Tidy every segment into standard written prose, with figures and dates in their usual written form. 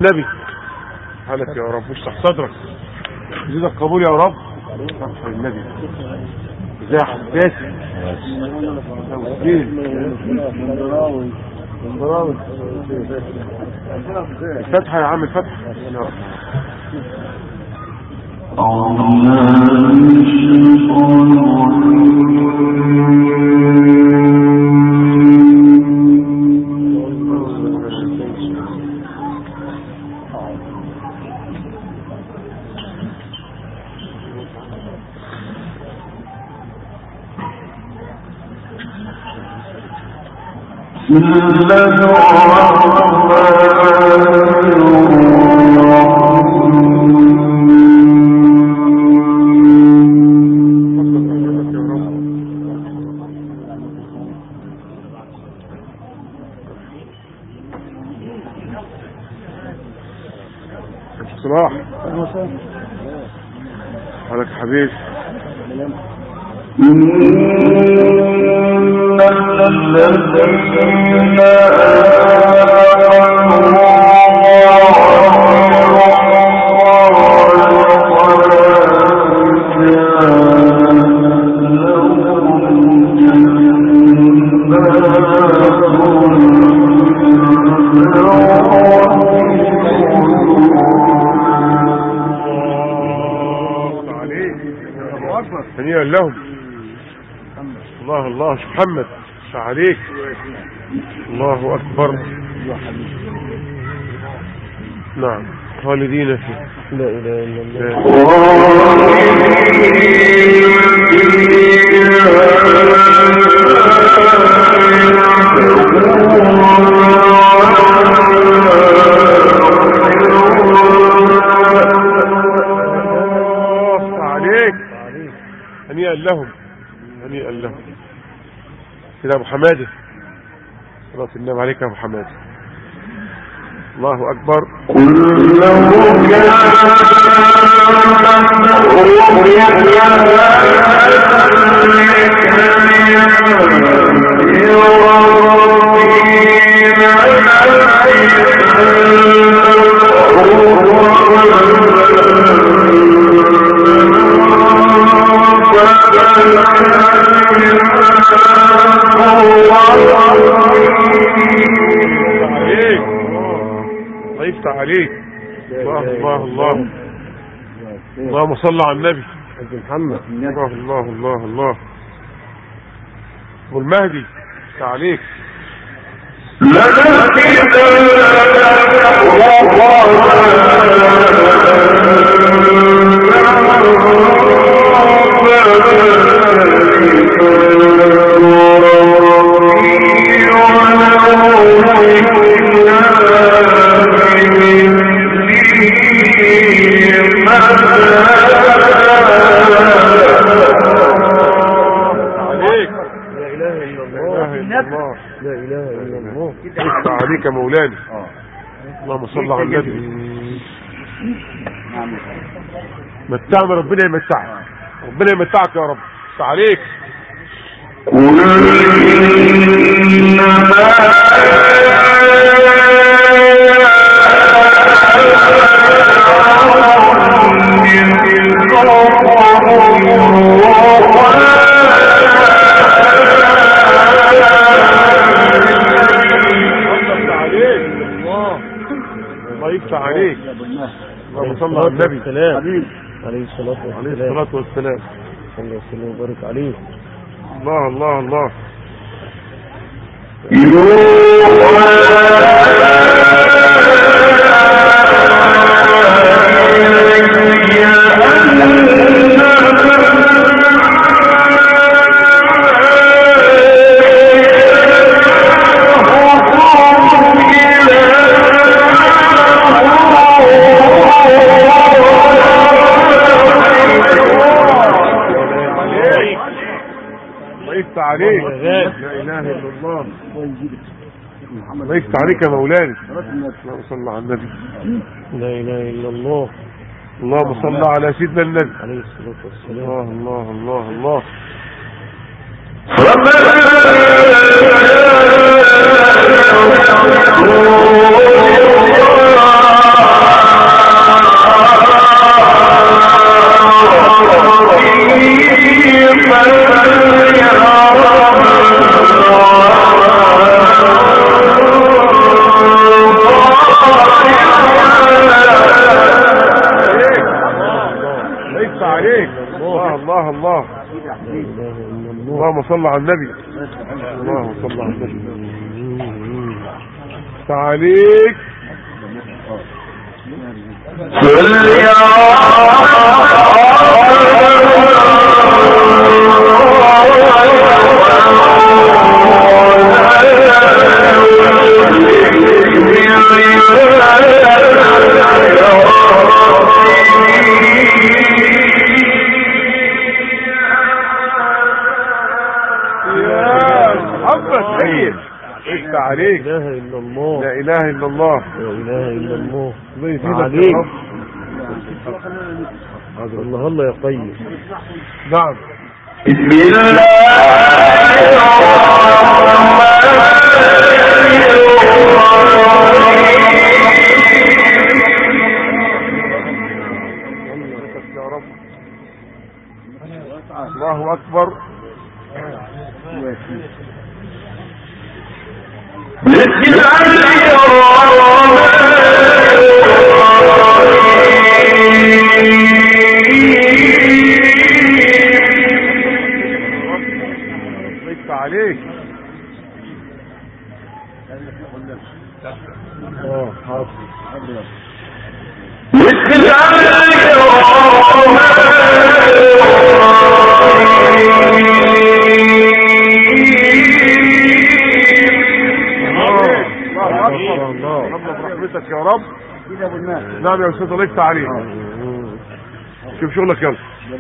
نبي حالك يا رب، اشرح صدرك، زيدك قبول يا رب. فتح النبي ازاي حساسي الفتحة يا عم، الفتحة. صلاح حالك حبيب. هنيئا لهم. الله الله محمد عليك. الله أكبر. نعم خالدين فيه. لا إله إلا الله عليك. هنيئا لهم، هنيئا لهم. كده أبو حمادة، صلاة النبي عليك يا أبو حمادة. الله أكبر. يفتح عليك. الله الله الله. اللهم صل على النبي محمد. الله الله الله الله. والمهدي يفتح عليك. عليك مولانا. اللهم صل على النبي. متعنا ربنا يمتعك، ربنا يمتعك يا رب. عليك. يفتح عليك. اللهم صل على النبي عليه الصلاة والسلام. صلى الله وسلم وبارك عليه. الله الله الله. عليك. لا اله الا الله. الله يفتح عليك يا مولانا. اللهم صل على النبي. لا اله الا الله. اللهم صل على سيدنا النبي عليه الصلاه والسلام. الله الله الله الله. الله. اللهم صل على النبي. اللهم صل على النبي. تعاليك عليك. لا اله الا الله. لا اله الا الله. لا اله الا الله. الله يزيدك يا رب. الله يا قيم. نعم. بسم الله يا رب. الله اكبر. بسم الله ليس عليك. بسم الله برحمتك يا رب. نعم يا استاذ الله يفتح عليك. شوف شغلك يلا.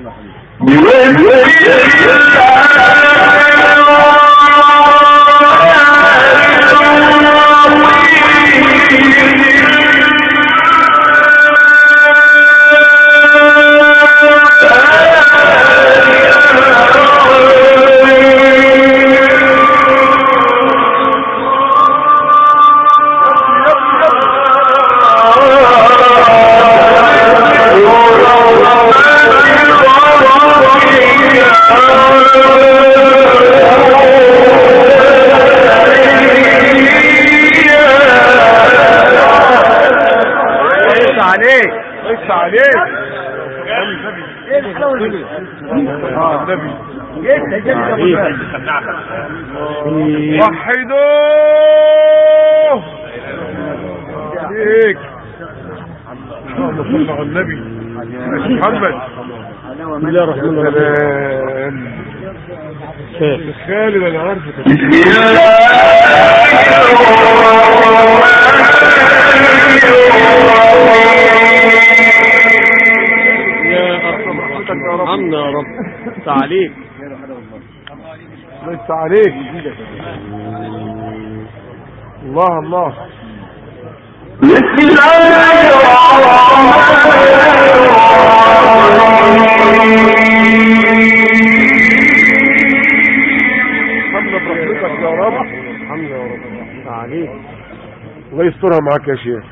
وحدوه عليك. اللهم صل على النبي محمد. بسم الله الرحمن الرحيم. خالد انا عارفك. بسم الله عمنا يا رب. تعليق ليس عليك. الله الله. بسم الله الحمد برحمتك يا رب. الحمد يا رب. عليك. الله يسترها معاك يا شيخ.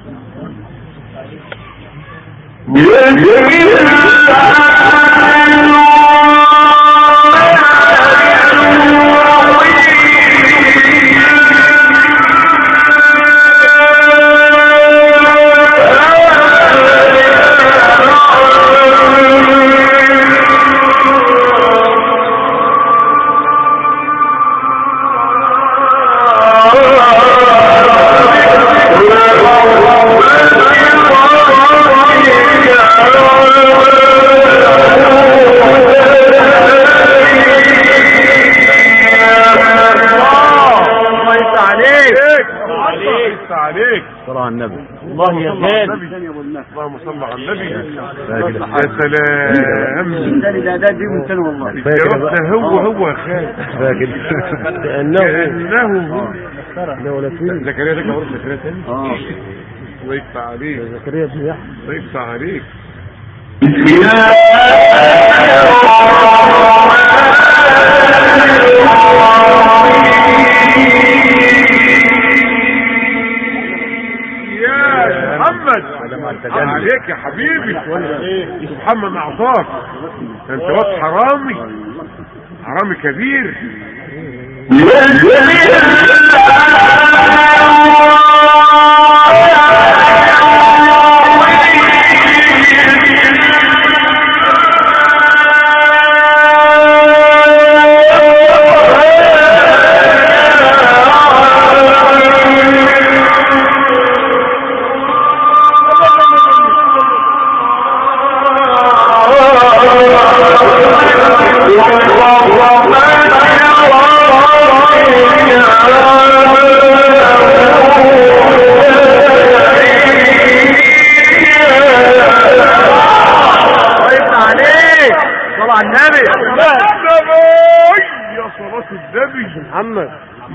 النبي. الله يا غالي. اللهم صل على النبي. يا سلام. ده دي من سنه والله. هو يا خالد. كأنه زكريا ده كمان زكريا تاني. الله يفتح عليك. زكريا بن يحيى. الله يفتح عليك. بسم الله عليك يا حبيبي. محمد اعطاك. انت واد حرامي. حرامي كبير.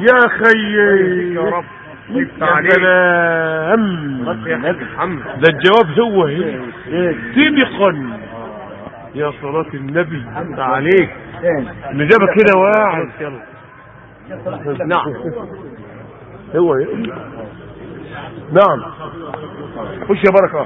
يا خيي يا رب. يا سلام. ده الجواب هو سبقا يا صلاة النبي. انت عليك اللي جابك كده واعد. نعم هو نعم. خش يا بركة.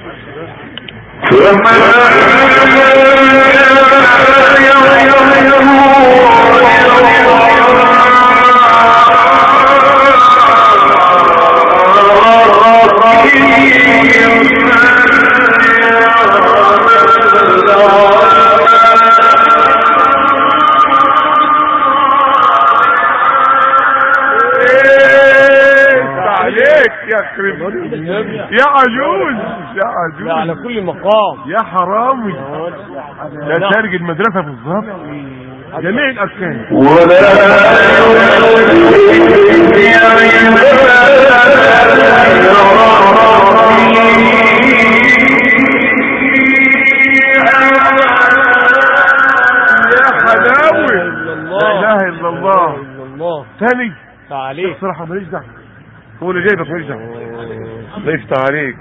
يا عجوز يا عجوز على كل مقام يا حرامي. ده خارج المدرسة بالظبط جميع الأركان. يا حلاوة لا إله إلا الله. ثاني عليك الصراحة ماليش دعوة. هو اللي جايبك ماليش دعوة. الله يفتح عليك.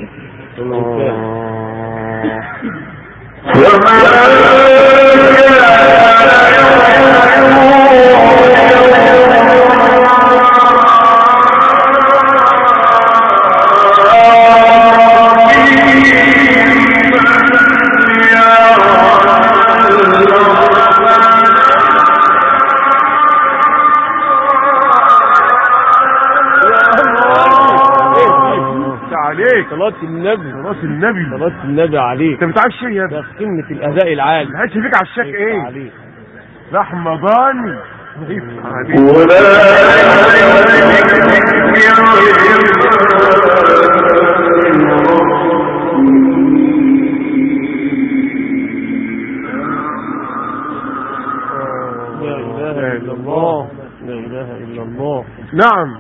صلاة النبي عليك. انت بتعرف شيء يا ابني؟ ده في قمة الأداء العالي. الهاتش فيك على الشك ايه؟ لحمة ضاني. لا إله إلا الله. لا إله إلا الله. نعم.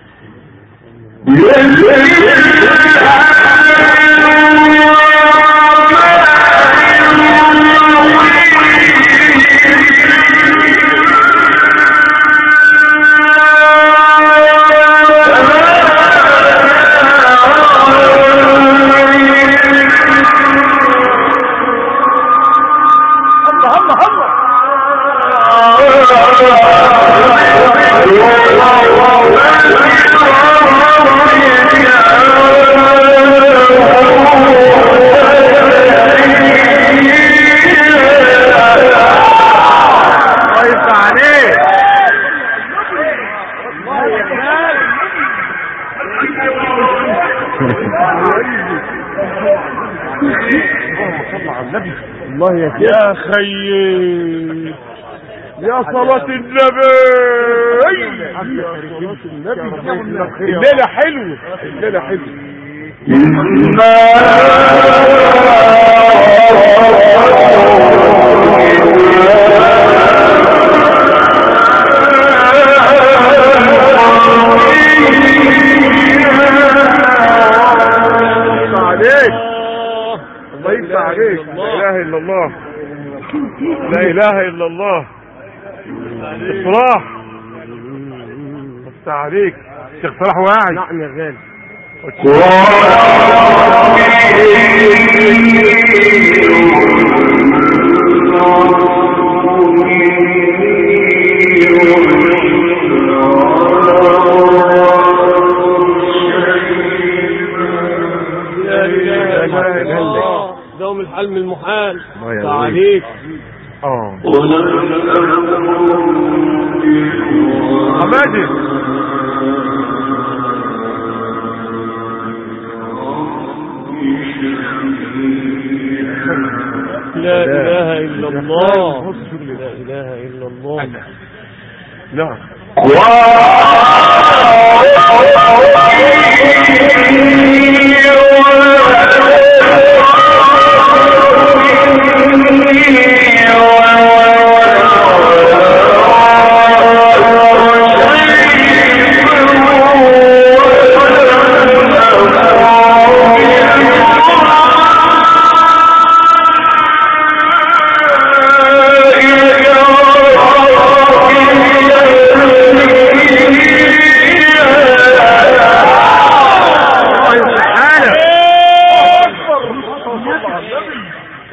يا خيي يا صلاة النبي. الليلة حلوة. الليلة حلوة. عليك. لا إله إلا الله. لا إله إلا الله. إصلاح افتح عليك. شيخ صلاح واعي. نعم يا غالي. دوم الحلم المحال عليك. حمادي لا إله إلا الله. لا إله إلا الله. نعم.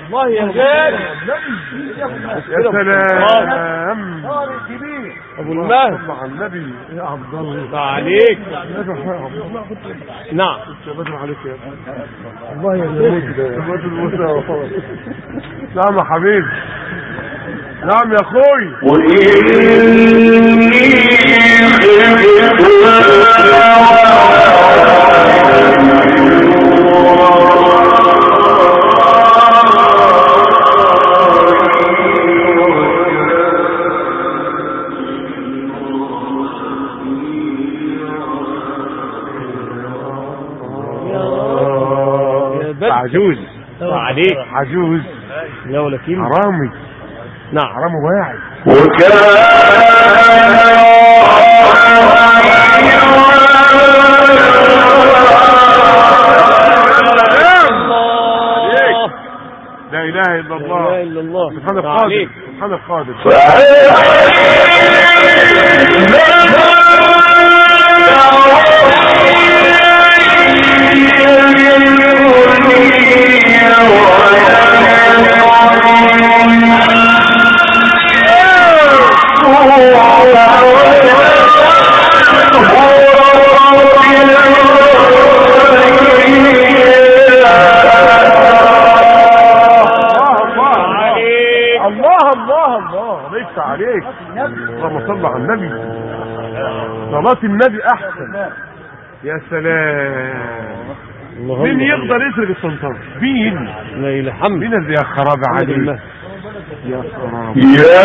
الله يا غالي. يا سلام ابو المهد مع النبي يا عبد الله عليك. نعم عليك يا الله يا نعم يا حبيبي. نعم يا اخوي. عجوز عليك. عجوز لا ولا كلمة. حرامي. نعم حرام واعي. لا اله الا الله. لا اله الا الله. سبحان القادر. سبحان القادر. عليك. اللهم صل على النبي. صلاة النبي احسن. يا سلام. مين يقدر يسرق السلطان؟ مين؟ لا اله حمد. مين اللي يا خراب عليك؟ يا خراب.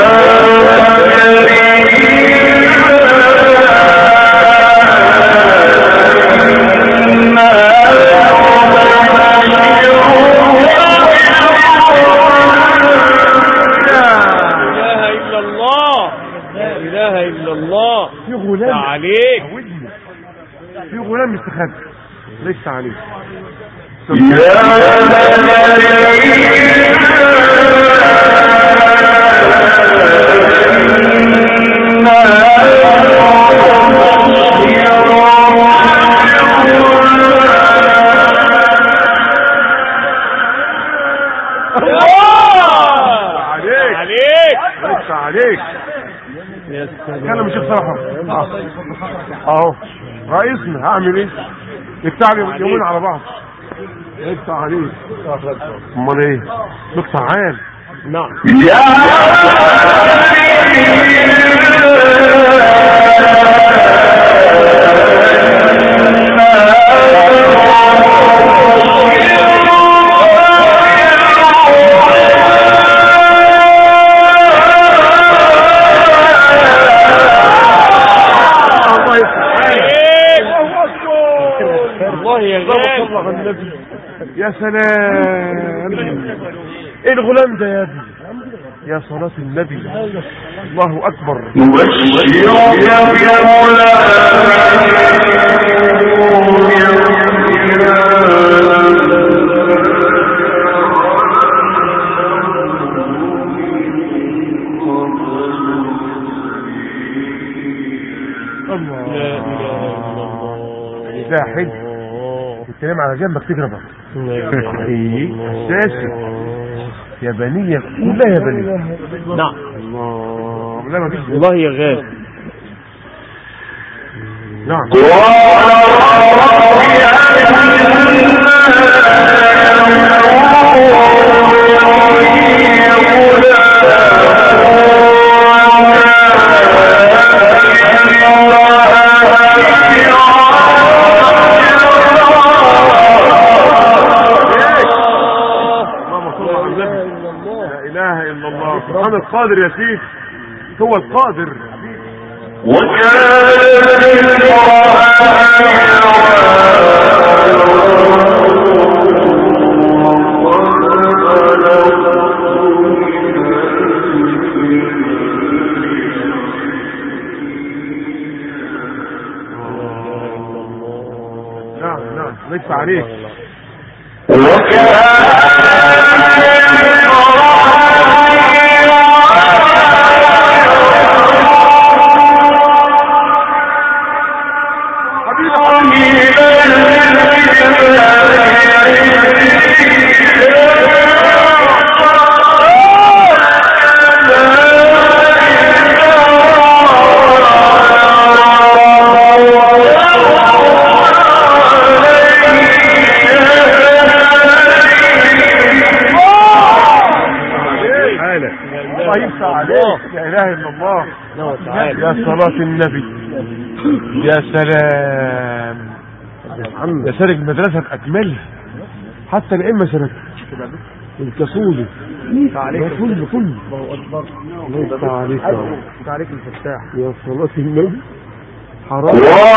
في غلام عليك. في غلام مستخبي ليس عليك. عليك. كلام الشيخ صراحة اهو رئيسنا. هعمل ايه؟ يفتح لي يومين على بعض. يفتح عليك. امال ايه؟ نقطع عام. نعم. يا سلام. ايه الغلام ده يا ابني؟ يا صلاة النبي. الله اكبر. ده حلو. الكلام على جنبك تجربه. اساسي يابانيه كلها يابانيه. نعم. الله لا ما فيش والله يا غالي. نعم. سبحان القادر يا سيدي. هو القادر. نعم ليس عليك. الا الله. تعالى يا صلاة النبي، يا سلام، يا سارق المدرسة بأكملها، حتى الأئمة سرقت الكسولي كله الله أكبر. الله يفتح عليك يا عليك الفتاح يا صلاة النبي. حرام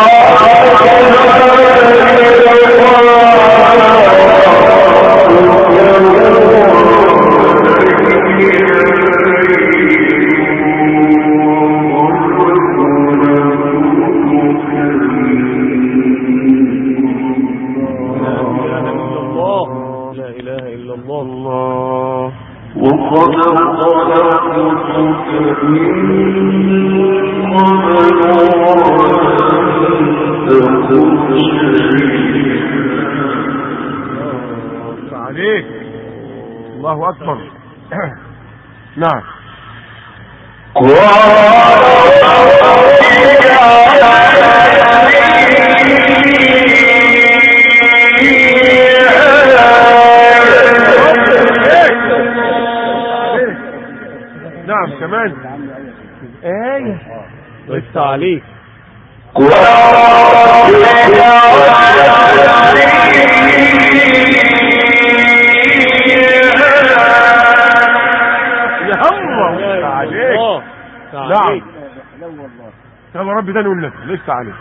عليك. الله أكبر. نعم. نعم كمان آية لسه عليك. نعم. طب ربي ده نقول لك لسه عليك.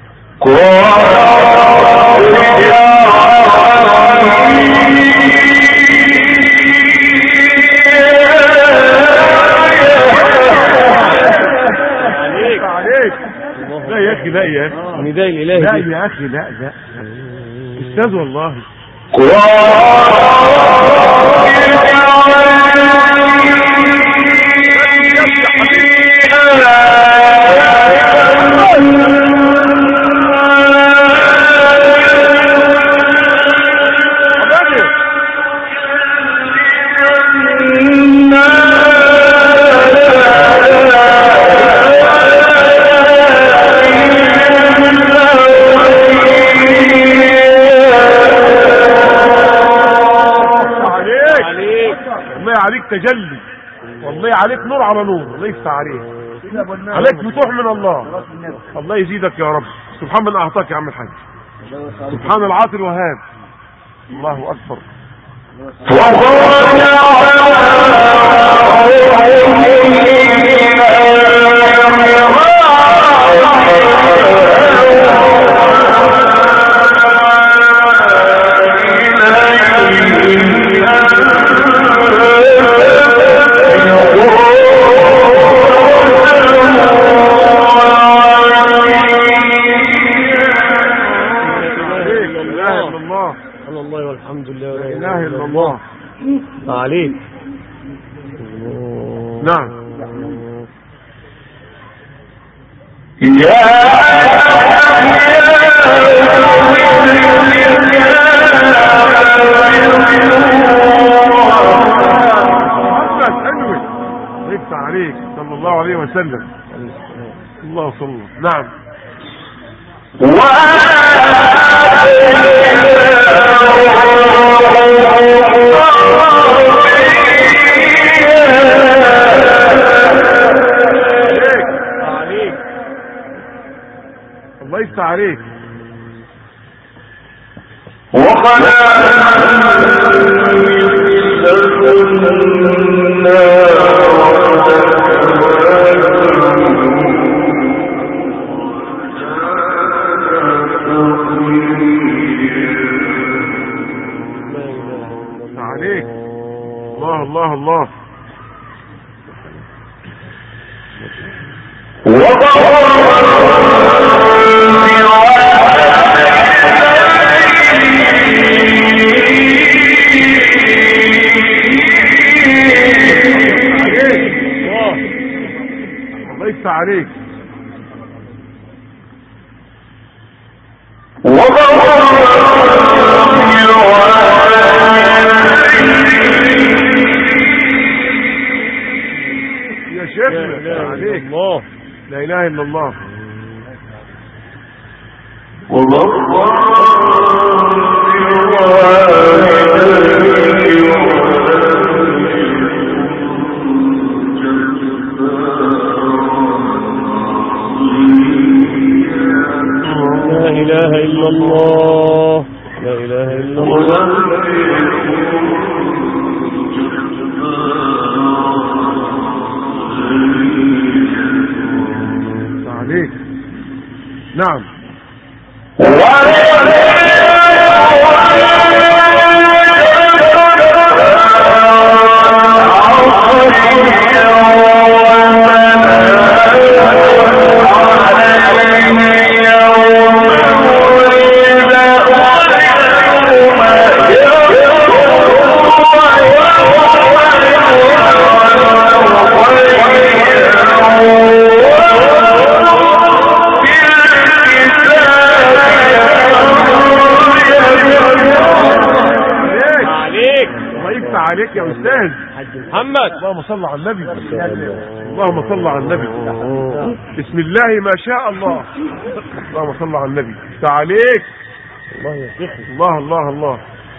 عليك. لا يا اخي لا يا اخي نداء الالهي. لا يا اخي لا استاذ والله. عليك تجلي، والله عليك نور على نور، الله يفتح عليك. عليك فتوح من الله. الله يزيدك يا رب. سبحان من اعطاك يا عم الحاج. سبحان العاطي الوهاب. الله اكبر. عليك. نعم. محمد انوي يفتح عليك صلى الله عليه وسلم. الله صلى. نعم. الله يفتح عليك. عليك. الله الله الله. الله يفتح عليك. يا شيخنا عليك. الله لا اله الا الله. عليك. نعم. عليك يا أستاذ محمد. اللهم صل على النبي. اللهم صل على النبي. بسم الله ما شاء الله. اللهم صل على النبي. تعاليك. الله يا شيخ. الله الله الله.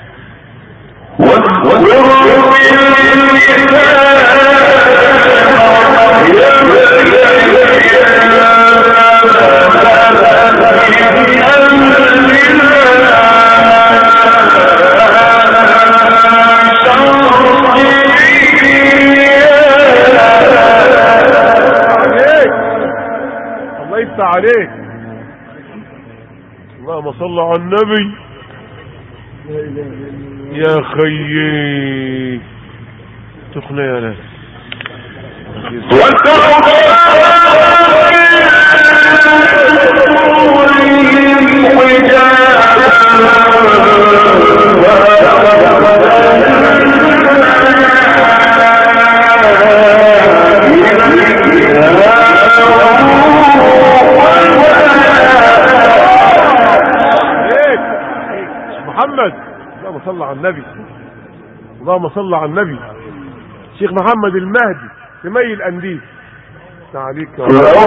عليك. اللهم صل على النبي. يا خيي تخنى يا ناس. محمد. اللهم صل على النبي. اللهم صل على النبي. شيخ محمد المهدي سمي الأنديس. تعاليك يا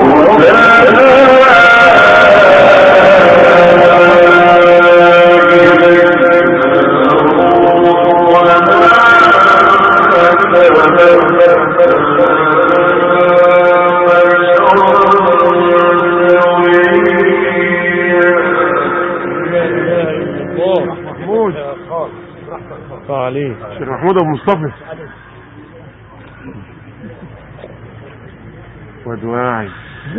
عليه شيخ محمود ابو مصطفى ودواعي.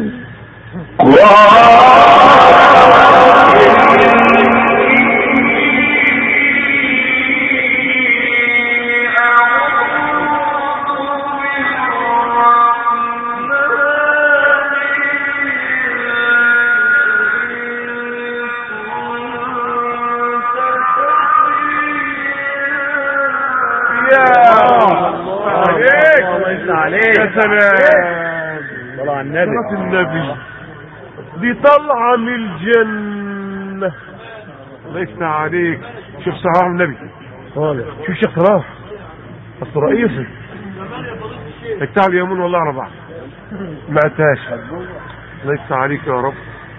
يا سلام. طلع النبي دي طلعة من الجنة. الله يفتح عليك. شوف صلاح النبي. شوف شيخ صلاح الرئيسي بتاع اليمين والله ربع ما اتاش. الله يفتح عليك يا رب.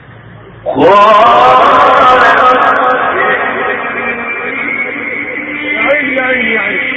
يا عيني يا عيني.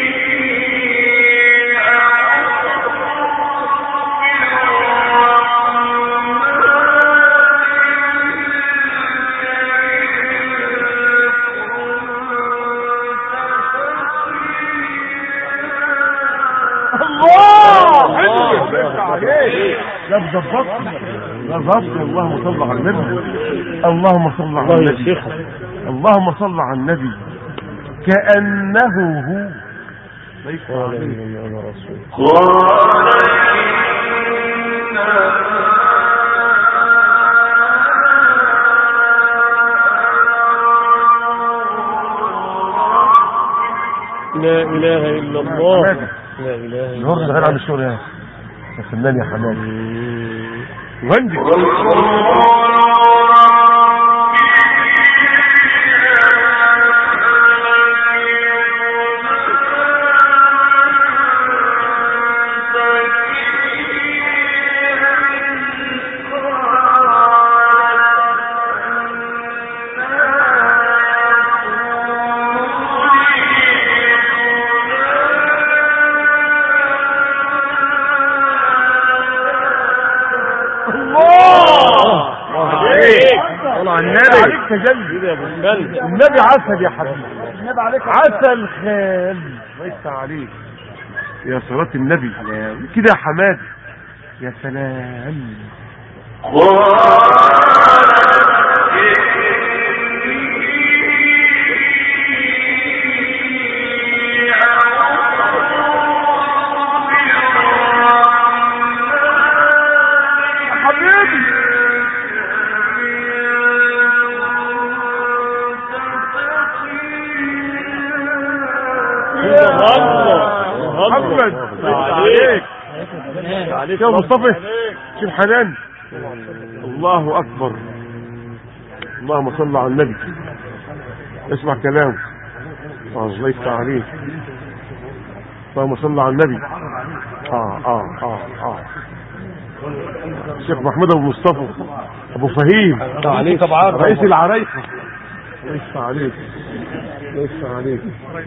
لا بضبط. اللهم صل على النبي. اللهم صل على النبي. اللهم صل على النبي. كأنه هو. ليس عليه انا رسول. لا اله الا الله. لا اله الا الله. غير عن الشغل يا فنان يا حماد. غندي. تجلي كده يا ابو الكلب. النبي عسل يا حبيبي، النبي عليك عسل خال. الله يفتح عليك يا صلاة النبي كده يا حماد. يا سلام. محمد عليك يا مصطفى شوف حنان. الله اكبر. اللهم صل على النبي. اسمع كلام. الله يفتح عليك. اللهم صل على النبي. الشيخ محمود ابو مصطفى ابو فهيم رئيس العرايقه. الله يفتح عليك. الله يفتح عليك.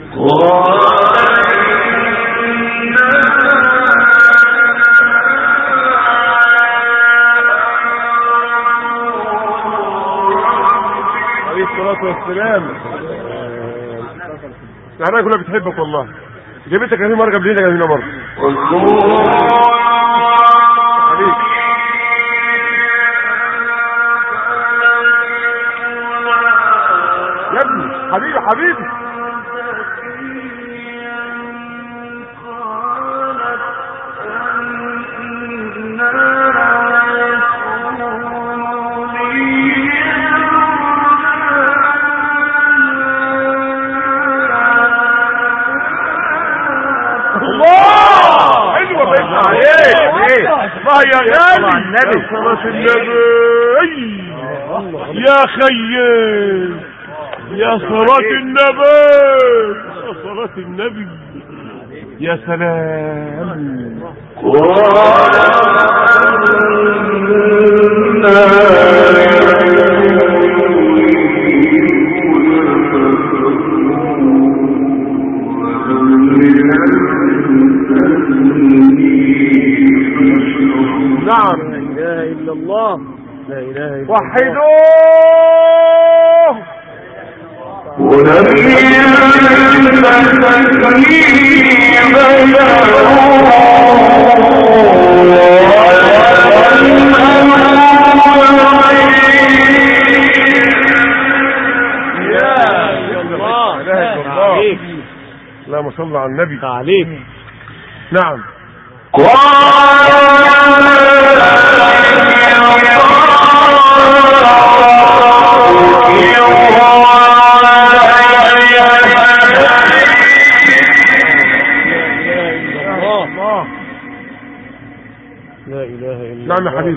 عليه الصلاة والسلام. العراية كلها بتحبك والله. جابتك هذه مرة قبل هنا مرة. يا ابني حبيبي الله يا غالي. النبي صلاة النبي يا خيال يا صلاة النبي يا صلاة النبي يا سلام. نعم. لا اله الا الله. لا اله الا الله. وحدوه اللهم صل على النبي. عليك. نعم. لا اله الا الله. نعم يا حبيبي.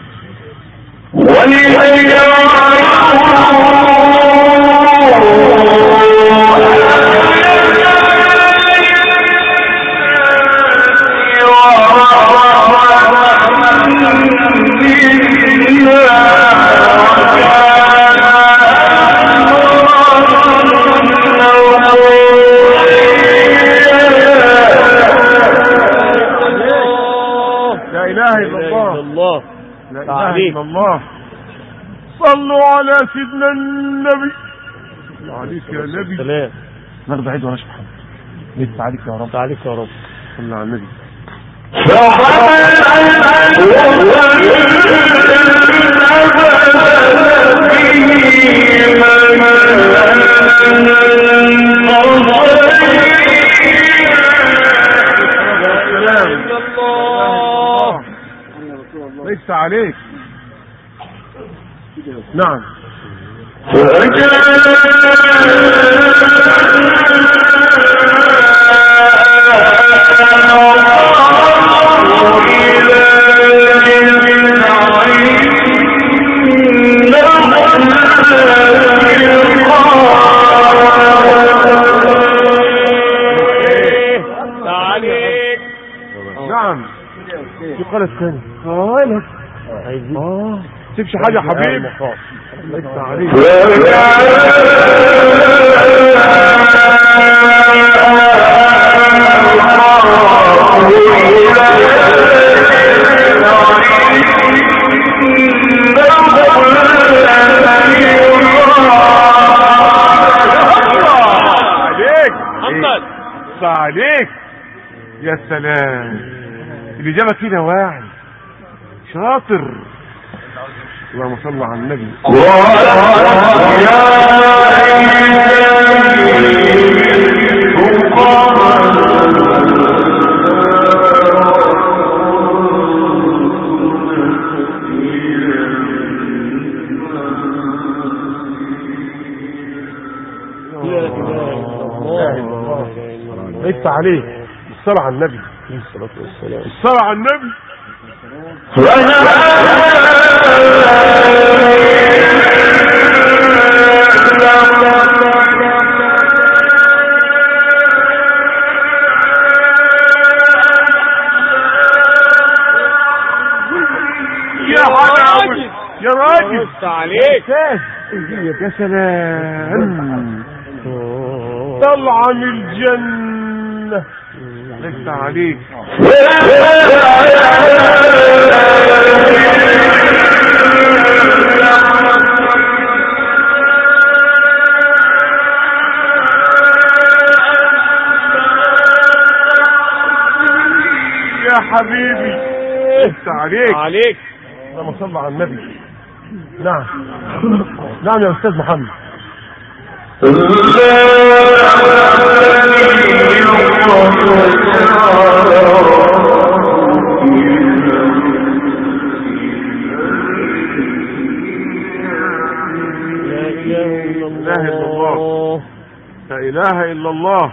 لا اله الا الله. لا اله الا الله. صلوا على سيدنا النبي. عليك يا نبي. سلام. نرضى عيد ولا سبحان الله. عليك يا رب. عليك يا رب. صل على النبي. ليس عليك. نعم. نعم. في قالت ثاني قالت تسيبش حاجة حبيب. ليس عليك. محمد عليك. يا سلام، الإجابة كده واعي شاطر. اللهم صل على النبي. ليس عليك الصلاة على النبي عليه الصلاة والسلام. الصلاة على النبي. يا راجل عليك. يا سلام، طلعة من الجنة. ليس عليك. يا حبيبي ليس عليك. اللهم صل على النبي. نعم نعم يا أستاذ محمد. لا إله إلا الله.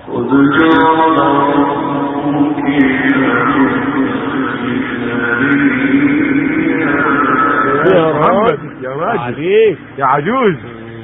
يا محمد يا راجل يا عجوز.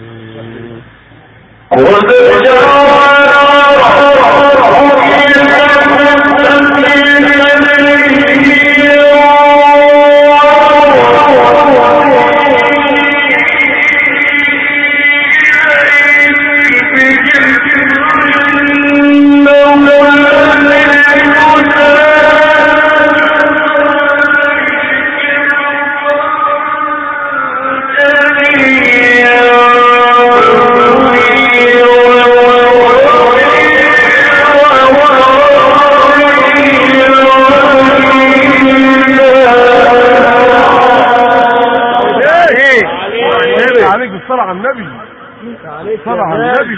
عليك بالصلاة على النبي. صلاة على النبي.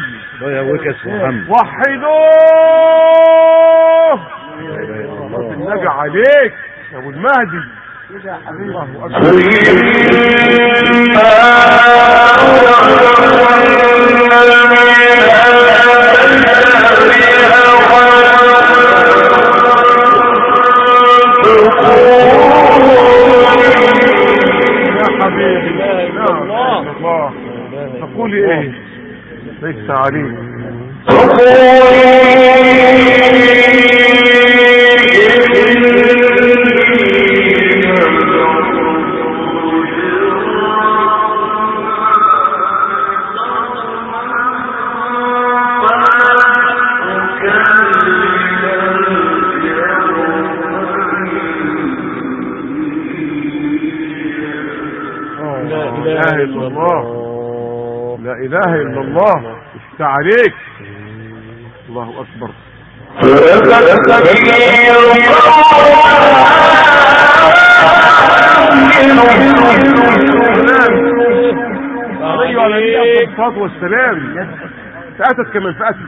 وحدوه النبي عليك يا ابو المهدي. الله اكبر. يا حبيبي لا اله الا الله. تقولي ايه؟ ليس عليك. لا إله إلا الله. ليس عليك. الله أكبر. عليه وعلى الصلاة والسلام. فأتت كمن فأتت.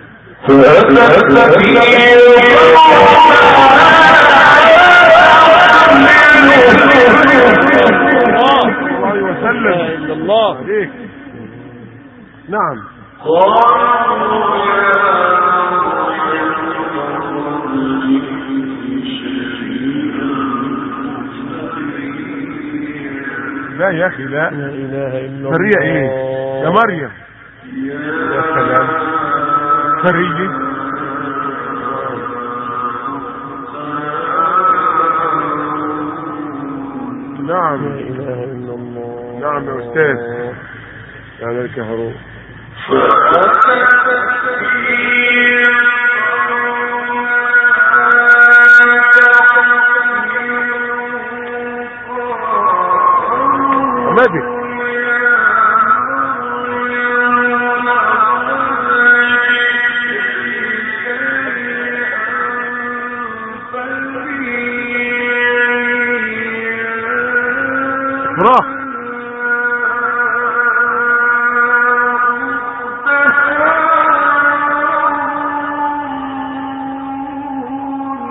الله وسلم الله عليك. نعم. لا يا اخي لا اله الا الله. سرية ايه يا مريم؟ يا سلام سرية. نعم لا اله الا الله. نعم يا استاذ. يعني لك يا هارون. ماجد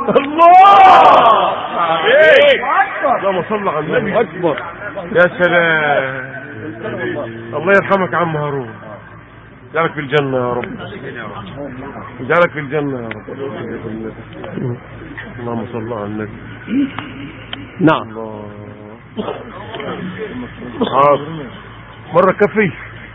الله عليك. اللهم صل على النبي. اكبر. يا سلام. الله يرحمك عم هارون. جعلك في الجنة يا رب. جعلك في الجنة يا رب. اللهم صل على النبي. نعم. مرة كفي.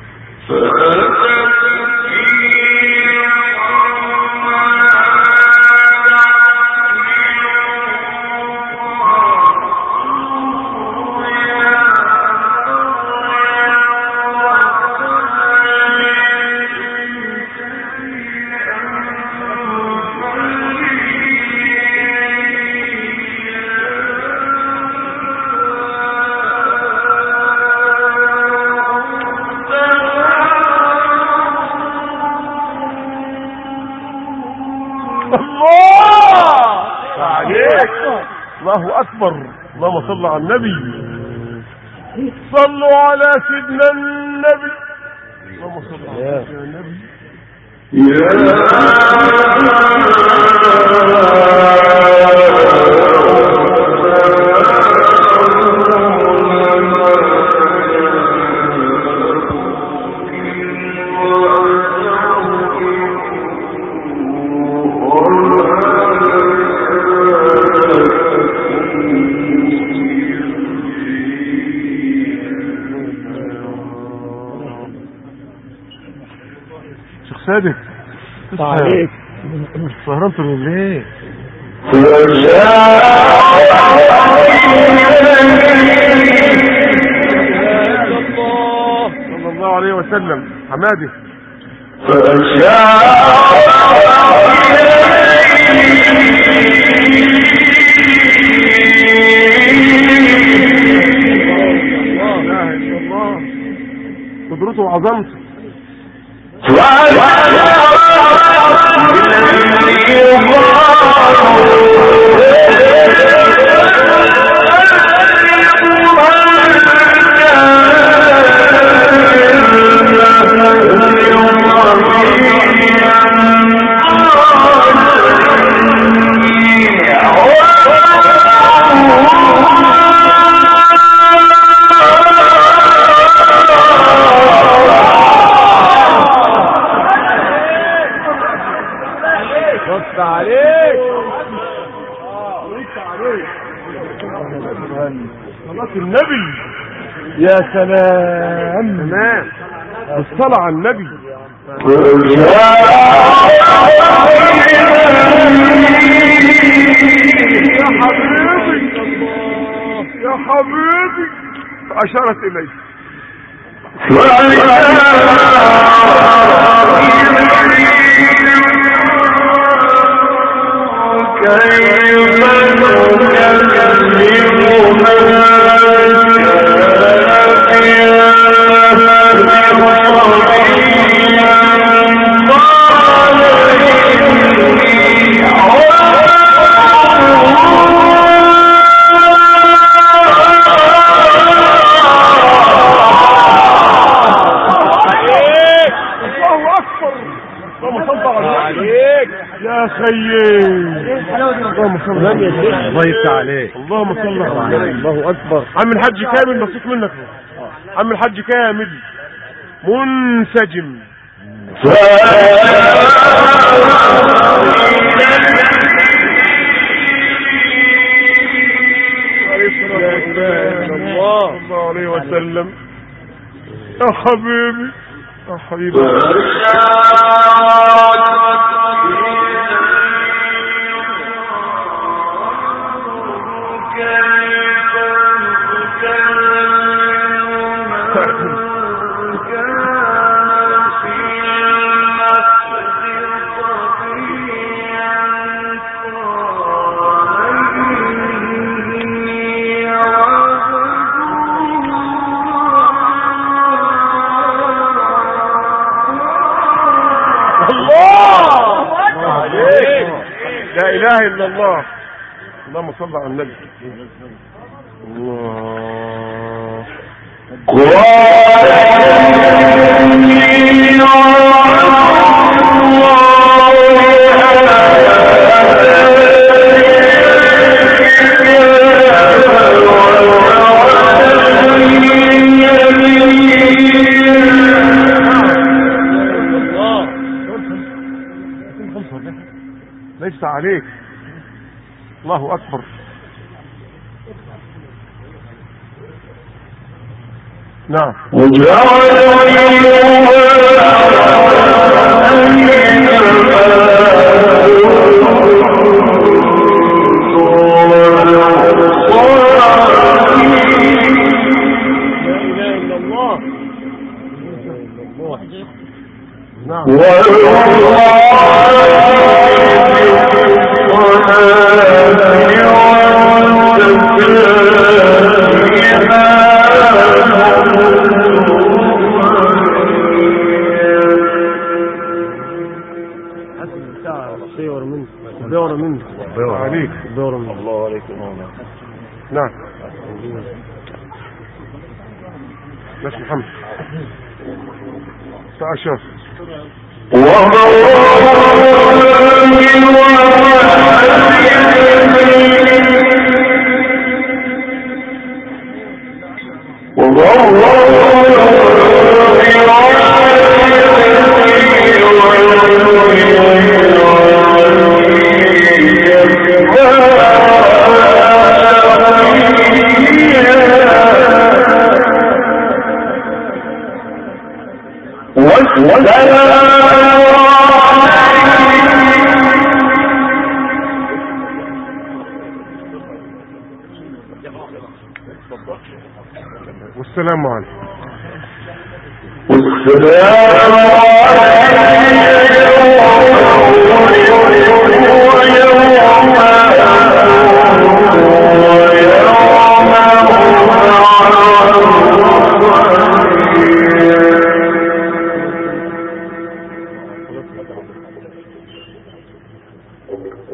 الله أكبر. اللهم صل على النبي. صلوا على سيدنا النبي. اللهم صل على سيدنا النبي. صادق عليك. سهرنت بالليل. صلى الله عليه وسلم. حمادي. قدرته وعظمته. النبي. يا سلام. تمام. بالصلاة على النبي. يا حبيبي يا حبيبي. أشارت إليه. يا خيي. اللهم صل عليه. اللهم صل عليه. الله اكبر. عم الحاج كامل مبسوط منك. عم الحاج كامل منسجم. الله صلى الله عليه وسلم. يا حبيبي يا حبيبي. لا إله إلا الله. اللهم صل على النبي. الله ليس عليك. الله أكبر. نعم. الله عليك. نعم. بس محمد تعال شوف. والسلام عليكم.